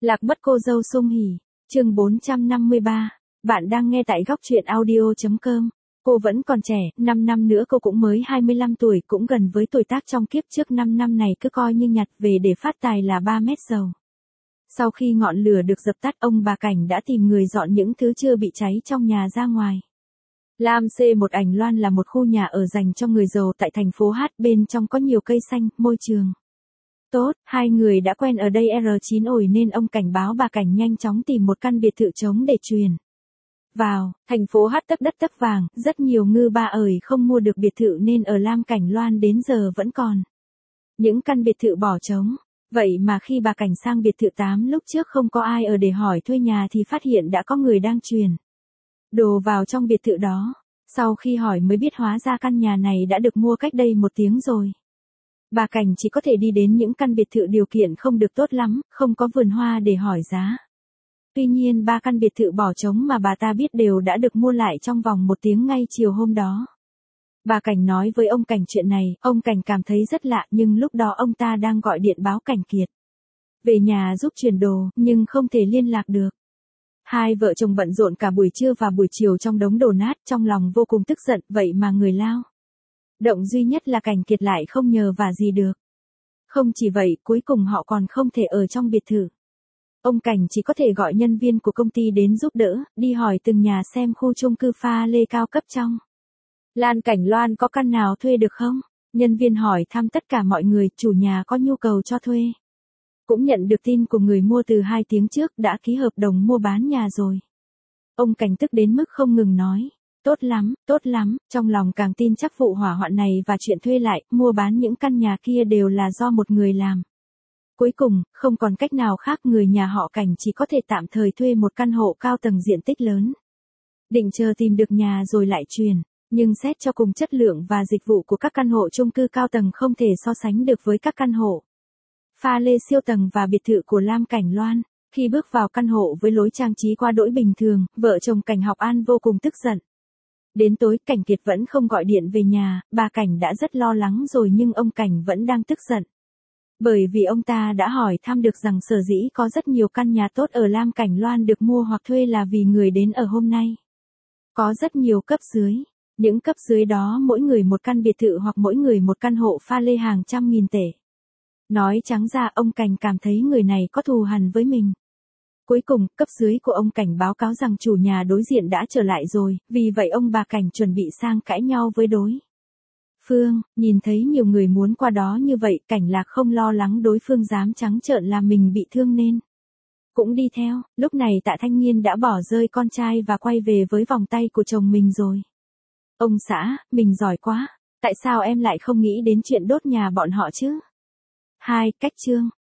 Lạc mất cô dâu sum hỉ, chương 453, bạn đang nghe tại góc truyện audio.com. Cô vẫn còn trẻ, 5 năm nữa cô cũng mới 25 tuổi, cũng gần với tuổi tác trong kiếp trước. 5 năm này cứ coi như nhặt về để phát tài là 3 mét dầu. Sau khi ngọn lửa được dập tắt, ông bà Cảnh đã tìm người dọn những thứ chưa bị cháy trong nhà ra ngoài. Lam C1 Ảnh Loan là một khu nhà ở dành cho người giàu tại thành phố H, bên trong có nhiều cây xanh, môi trường tốt, hai người đã quen ở đây R9 ổi nên ông Cảnh báo bà Cảnh nhanh chóng tìm một căn biệt thự trống để chuyển vào. Thành phố H tấp đất tấp vàng, rất nhiều ngư ba ởi không mua được biệt thự nên ở Lam Cảnh Loan đến giờ vẫn còn những căn biệt thự bỏ trống. Vậy mà khi bà Cảnh sang biệt thự 8 lúc trước không có ai ở để hỏi thuê nhà thì phát hiện đã có người đang chuyển đồ vào trong biệt thự đó. Sau khi hỏi mới biết hóa ra căn nhà này đã được mua cách đây 1 tiếng rồi. Bà Cảnh chỉ có thể đi đến những căn biệt thự điều kiện không được tốt lắm, không có vườn hoa để hỏi giá. Tuy nhiên 3 căn biệt thự bỏ trống mà bà ta biết đều đã được mua lại trong vòng 1 tiếng ngay chiều hôm đó. Bà Cảnh nói với ông Cảnh chuyện này, ông Cảnh cảm thấy rất lạ nhưng lúc đó ông ta đang gọi điện báo Cảnh Kiệt về nhà giúp chuyển đồ, nhưng không thể liên lạc được. Hai vợ chồng bận rộn cả buổi trưa và buổi chiều trong đống đổ nát, trong lòng vô cùng tức giận, vậy mà người lao động duy nhất là Cảnh Kiệt lại không nhờ vả gì được. Không chỉ vậy, cuối cùng họ còn không thể ở trong biệt thự. Ông Cảnh chỉ có thể gọi nhân viên của công ty đến giúp đỡ, đi hỏi từng nhà xem khu chung cư pha lê cao cấp trong Lan Cảnh Loan có căn nào thuê được không. Nhân viên hỏi thăm tất cả mọi người, chủ nhà có nhu cầu cho thuê. Cũng nhận được tin của người mua từ 2 tiếng trước, đã ký hợp đồng mua bán nhà rồi. Ông Cảnh tức đến mức không ngừng nói. Tốt lắm, trong lòng càng tin chắc vụ hỏa hoạn này và chuyện thuê lại, mua bán những căn nhà kia đều là do một người làm. Cuối cùng, không còn cách nào khác, người nhà họ Cảnh chỉ có thể tạm thời thuê một căn hộ cao tầng diện tích lớn. Định chờ tìm được nhà rồi lại chuyển, nhưng xét cho cùng chất lượng và dịch vụ của các căn hộ chung cư cao tầng không thể so sánh được với các căn hộ pha lê siêu tầng và biệt thự của Lam Cảnh Loan. Khi bước vào căn hộ với lối trang trí qua đỗi bình thường, vợ chồng Cảnh Học An vô cùng tức giận. Đến tối, Cảnh Kiệt vẫn không gọi điện về nhà, bà Cảnh đã rất lo lắng rồi nhưng ông Cảnh vẫn đang tức giận. Bởi vì ông ta đã hỏi thăm được rằng sở dĩ có rất nhiều căn nhà tốt ở Lam Cảnh Loan được mua hoặc thuê là vì người đến ở hôm nay có rất nhiều cấp dưới. Những cấp dưới đó mỗi người một căn biệt thự hoặc mỗi người một căn hộ pha lê hàng trăm nghìn tệ. Nói trắng ra, ông Cảnh cảm thấy người này có thù hằn với mình. Cuối cùng, cấp dưới của ông Cảnh báo cáo rằng chủ nhà đối diện đã trở lại rồi, vì vậy ông bà Cảnh chuẩn bị sang cãi nhau với đối phương. Nhìn thấy nhiều người muốn qua đó như vậy, Cảnh Lạc không lo lắng đối phương dám trắng trợn làm mình bị thương nên cũng đi theo. Lúc này Tạ Thanh Nghiên đã bỏ rơi con trai và quay về với vòng tay của chồng mình rồi. Ông xã, mình giỏi quá, tại sao em lại không nghĩ đến chuyện đốt nhà bọn họ chứ? Cách chương